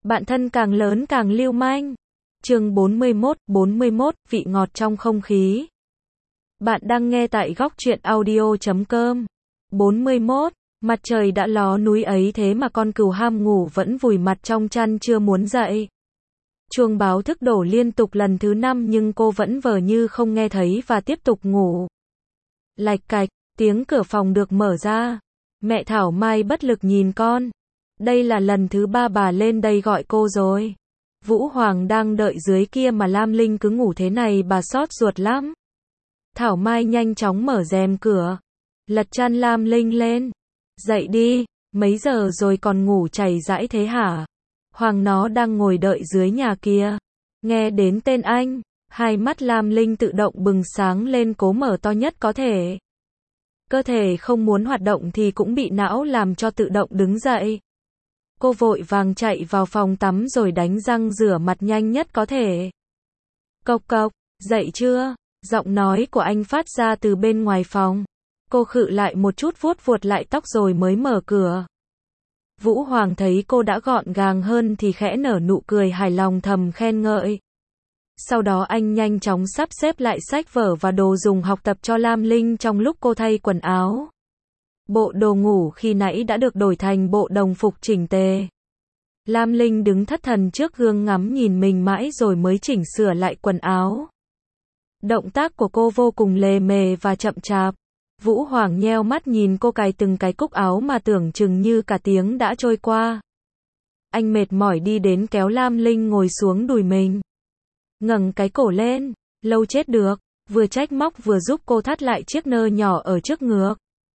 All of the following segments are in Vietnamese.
Bạn thân càng lớn càng lưu manh. Chương 41, vị ngọt trong không khí. Bạn đang nghe tại góc truyện audio.com. 41. Mặt trời đã ló núi ấy thế mà con cừu ham ngủ vẫn vùi mặt trong chăn chưa muốn dậy. Chuông báo thức đổ liên tục lần thứ 5 nhưng cô vẫn vờ như không nghe thấy và tiếp tục ngủ. Lạch cạch, tiếng cửa phòng được mở ra. Mẹ Thảo Mai bất lực nhìn con. Đây là lần thứ 3 bà lên đây gọi cô rồi. Vũ Hoàng đang đợi dưới kia mà Lam Linh cứ ngủ thế này bà xót ruột lắm. Thảo Mai nhanh chóng mở rèm cửa. Lật chăn Lam Linh lên. Dậy đi, mấy giờ rồi còn ngủ chảy rãi thế hả? Hoàng nó đang ngồi đợi dưới nhà kia. Nghe đến tên anh, hai mắt Lam Linh tự động bừng sáng lên cố mở to nhất có thể. Cơ thể không muốn hoạt động thì cũng bị não làm cho tự động đứng dậy. Cô vội vàng chạy vào phòng tắm rồi đánh răng rửa mặt nhanh nhất có thể. Cộc cộc, dậy chưa? Giọng nói của anh phát ra từ bên ngoài phòng. Cô khựng lại một chút vuốt vuột lại tóc rồi mới mở cửa. Vũ Hoàng thấy cô đã gọn gàng hơn thì khẽ nở nụ cười hài lòng thầm khen ngợi. Sau đó anh nhanh chóng sắp xếp lại sách vở và đồ dùng học tập cho Lam Linh trong lúc cô thay quần áo. Bộ đồ ngủ khi nãy đã được đổi thành bộ đồng phục chỉnh tề. Lam Linh đứng thất thần trước gương ngắm nhìn mình mãi rồi mới chỉnh sửa lại quần áo. Động tác của cô vô cùng lề mề và chậm chạp. Vũ Hoàng nheo mắt nhìn cô cài từng cái cúc áo mà tưởng chừng như cả tiếng đã trôi qua. Anh mệt mỏi đi đến kéo Lam Linh ngồi xuống đùi mình. Ngẩng cái cổ lên, lâu chết được, vừa trách móc vừa giúp cô thắt lại chiếc nơ nhỏ ở trước ngực.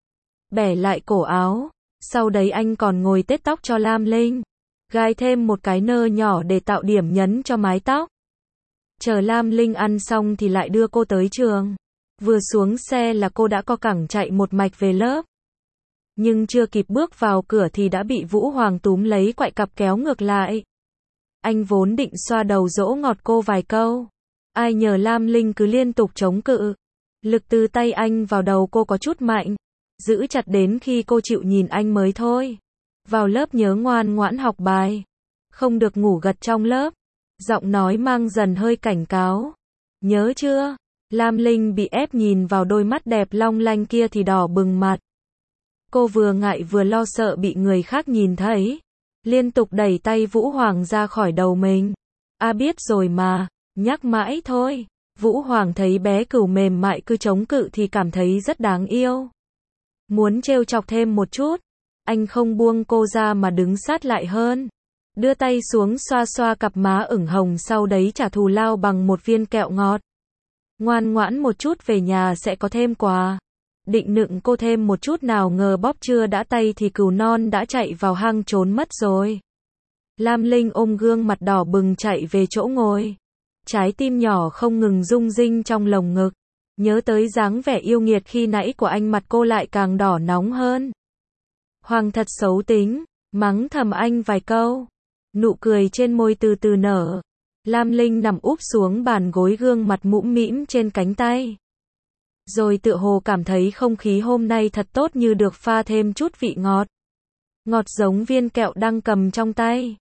Bẻ lại cổ áo, sau đấy anh còn ngồi tết tóc cho Lam Linh. Gai thêm một cái nơ nhỏ để tạo điểm nhấn cho mái tóc. Chờ Lam Linh ăn xong thì lại đưa cô tới trường. Vừa xuống xe là cô đã co cẳng chạy một mạch về lớp. Nhưng chưa kịp bước vào cửa thì đã bị Vũ Hoàng túm lấy quại cặp kéo ngược lại. Anh vốn định xoa đầu dỗ ngọt cô vài câu. Ai nhờ Lam Linh cứ liên tục chống cự. Lực từ tay anh vào đầu cô có chút mạnh. Giữ chặt đến khi cô chịu nhìn anh mới thôi. Vào lớp nhớ ngoan ngoãn học bài. Không được ngủ gật trong lớp. Giọng nói mang dần hơi cảnh cáo. Nhớ chưa? Lam Linh bị ép nhìn vào đôi mắt đẹp long lanh kia thì đỏ bừng mặt. Cô vừa ngại vừa lo sợ bị người khác nhìn thấy. Liên tục đẩy tay Vũ Hoàng ra khỏi đầu mình. Biết rồi mà, nhắc mãi thôi. Vũ Hoàng thấy bé cừu mềm mại cứ chống cự thì cảm thấy rất đáng yêu. Muốn trêu chọc thêm một chút. Anh không buông cô ra mà đứng sát lại hơn. Đưa tay xuống xoa xoa cặp má ửng hồng sau đấy trả thù lao bằng một viên kẹo ngọt. Ngoan ngoãn một chút về nhà sẽ có thêm quà. Định nựng cô thêm một chút nào ngờ bóp chưa đã tay thì cừu non đã chạy vào hang trốn mất rồi. Lam Linh ôm gương mặt đỏ bừng chạy về chỗ ngồi. Trái tim nhỏ không ngừng rung rinh trong lồng ngực. Nhớ tới dáng vẻ yêu nghiệt khi nãy của anh mặt cô lại càng đỏ nóng hơn. Hoàng thật xấu tính, mắng thầm anh vài câu. Nụ cười trên môi từ từ nở. Lam Linh nằm úp xuống bàn gối gương mặt mũm mĩm trên cánh tay. Rồi tựa hồ cảm thấy không khí hôm nay thật tốt như được pha thêm chút vị ngọt. Ngọt giống viên kẹo đang cầm trong tay.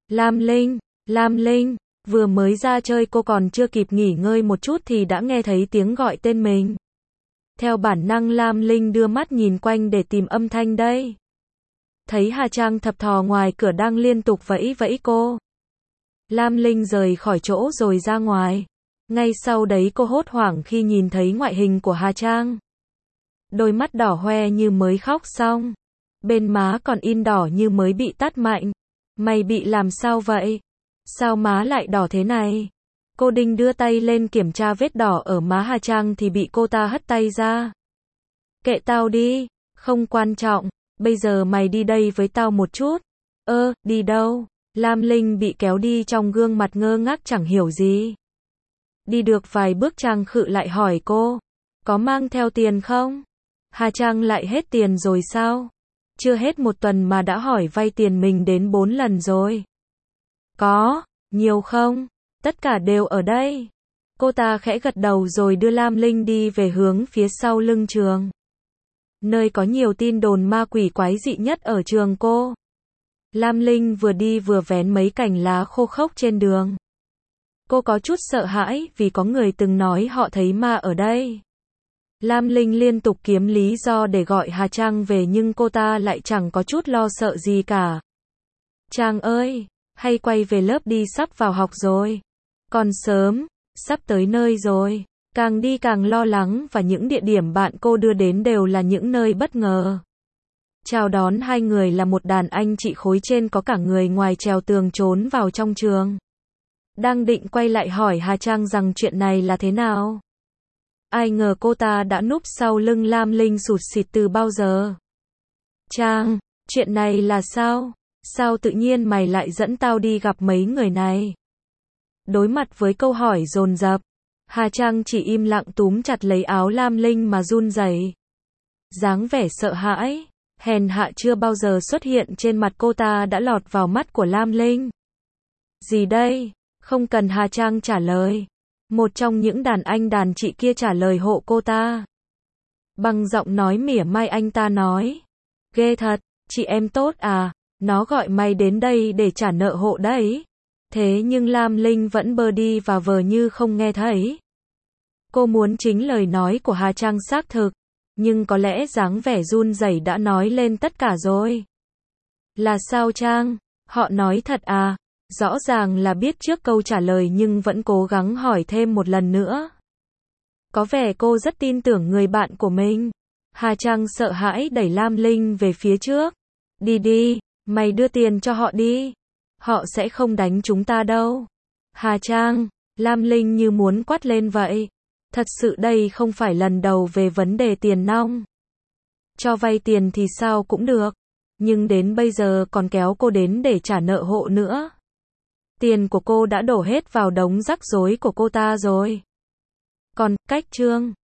Lam Linh, vừa mới ra chơi cô còn chưa kịp nghỉ ngơi một chút thì đã nghe thấy tiếng gọi tên mình. Theo bản năng Lam Linh đưa mắt nhìn quanh để tìm âm thanh đây. Thấy Hà Trang thập thò ngoài cửa đang liên tục vẫy vẫy cô. Lam Linh rời khỏi chỗ rồi ra ngoài. Ngay sau đấy cô hốt hoảng khi nhìn thấy ngoại hình của Hà Trang. Đôi mắt đỏ hoe như mới khóc xong. Bên má còn in đỏ như mới bị tát mạnh. Mày bị làm sao vậy? Sao má lại đỏ thế này? Cô định đưa tay lên kiểm tra vết đỏ ở má Hà Trang thì bị cô ta hất tay ra. Kệ tao đi, không quan trọng. Bây giờ mày đi đây với tao một chút. Đi đâu? Lam Linh bị kéo đi trong gương mặt ngơ ngác chẳng hiểu gì. Đi được vài bước Trang khựng lại hỏi cô. Có mang theo tiền không? Hà Trang lại hết tiền rồi sao? Chưa hết một tuần mà đã hỏi vay tiền mình đến 4 lần rồi. Có, nhiều không? Tất cả đều ở đây. Cô ta khẽ gật đầu rồi đưa Lam Linh đi về hướng phía sau lưng trường. Nơi có nhiều tin đồn ma quỷ quái dị nhất ở trường cô. Lam Linh vừa đi vừa vén mấy cành lá khô khốc trên đường. Cô có chút sợ hãi vì có người từng nói họ thấy ma ở đây. Lam Linh liên tục kiếm lý do để gọi Hà Trang về nhưng cô ta lại chẳng có chút lo sợ gì cả. Trang ơi, hay quay về lớp đi, sắp vào học rồi. Còn sớm, sắp tới nơi rồi. Càng đi càng lo lắng và những địa điểm bạn cô đưa đến đều là những nơi bất ngờ. Chào đón hai người là một đàn anh chị khối trên có cả người ngoài trèo tường trốn vào trong trường. Đang định quay lại hỏi Hà Trang rằng chuyện này là thế nào. Ai ngờ cô ta đã núp sau lưng Lam Linh sụt sịt từ bao giờ. Trang, chuyện này là sao? Sao tự nhiên mày lại dẫn tao đi gặp mấy người này? Đối mặt với câu hỏi dồn dập, Hà Trang chỉ im lặng túm chặt lấy áo Lam Linh mà run rẩy. Dáng vẻ sợ hãi, hèn hạ chưa bao giờ xuất hiện trên mặt cô ta đã lọt vào mắt của Lam Linh. Gì đây? Không cần Hà Trang trả lời. Một trong những đàn anh đàn chị kia trả lời hộ cô ta. Bằng giọng nói mỉa mai anh ta nói. Ghê thật, chị em tốt à, nó gọi mày đến đây để trả nợ hộ đấy. Thế nhưng Lam Linh vẫn bơ đi và vờ như không nghe thấy. Cô muốn chính lời nói của Hà Trang xác thực, nhưng có lẽ dáng vẻ run rẩy đã nói lên tất cả rồi. Là sao Trang? Họ nói thật à? Rõ ràng là biết trước câu trả lời nhưng vẫn cố gắng hỏi thêm một lần nữa. Có vẻ cô rất tin tưởng người bạn của mình. Hà Trang sợ hãi đẩy Lam Linh về phía trước. Đi đi, mày đưa tiền cho họ đi. Họ sẽ không đánh chúng ta đâu. Hà Trang, Lam Linh như muốn quát lên vậy. Thật sự đây không phải lần đầu về vấn đề tiền nong. Cho vay tiền thì sao cũng được. Nhưng đến bây giờ còn kéo cô đến để trả nợ hộ nữa. Tiền của cô đã đổ hết vào đống rắc rối của cô ta rồi. Còn, cách Trương.